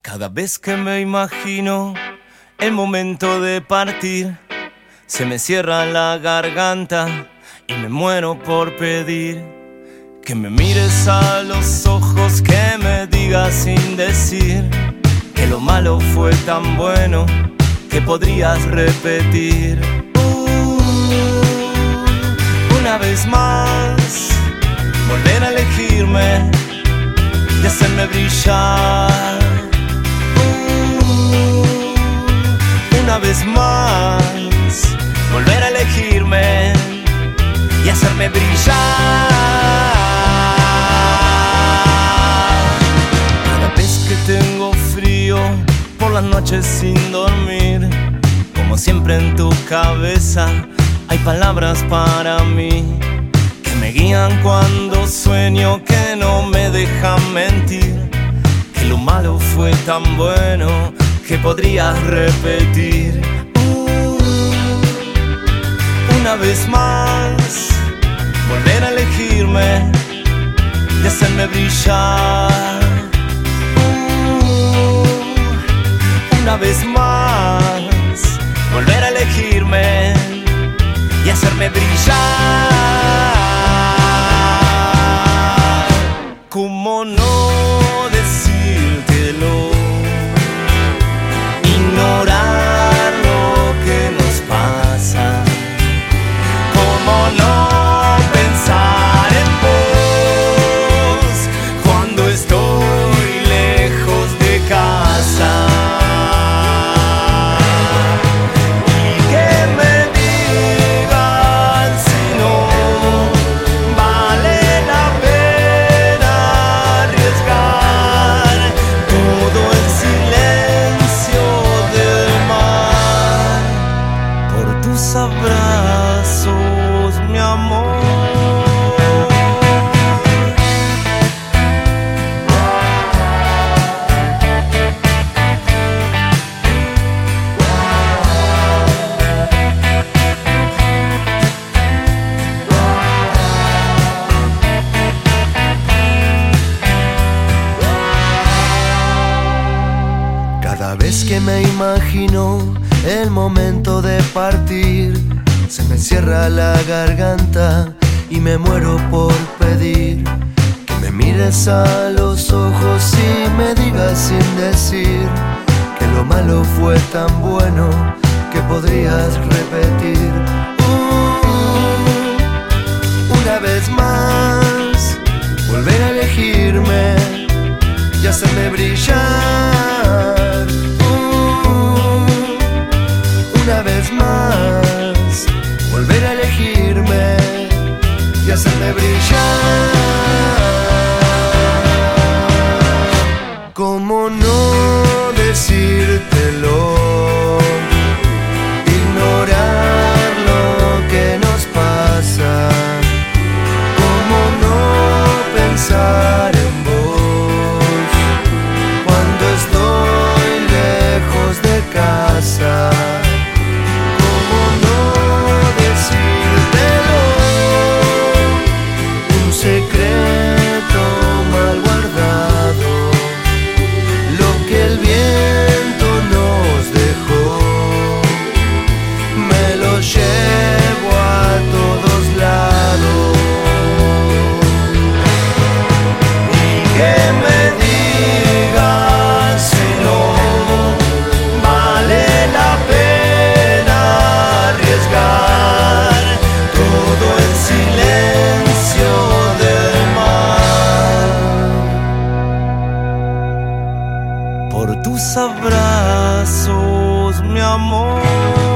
Cada vez que me imagino el momento de partir, se me cierra la garganta y me muero por pedir que me mires a los ojos, que me digas sin decir que lo malo fue tan bueno que podrías repetir. Una vez más, volver a elegirme y hacerme brillar. Una vez más, volver a elegirme y hacerme brillar. Cada vez que tengo frío por las noches sin dormir, como siempre en tu cabeza hay palabras para mí que me guían cuando sueño, que no me dejan mentir, que lo malo fue tan bueno que podrías repetir. Una vez más, volver a elegirme y hacerme brillar. Una vez más, volver a elegirme y hacerme brillar. ¿Cómo no decírtelo? Ignorar lo que nos pasa. ¿Cómo no pensar en vos cuando estoy lejos de casa? Y que me digan si no vale la pena arriesgar todo el silencio del mar por tus abrazos, mi amor. Cada vez que me imagino el momento de partir, se me cierra la garganta y me muero por pedir que me mires a los ojos y me digas sin decir que lo malo fue tan bueno que podrías repetir. Una vez más, volver a elegirme y hacerme brillar. Una vez más, volver a elegirme y hacerme brillar. ¿Cómo no decírtelo? Ignorar lo que nos pasa. ¿Cómo no pensar en vos cuando estoy lejos de casa? Secreto mal guardado, lo que el viento nos dejó, me lo llevo a todos lados. Y que me digan si no vale la pena arriesgar todo el silencio por tus abrazos, mi amor.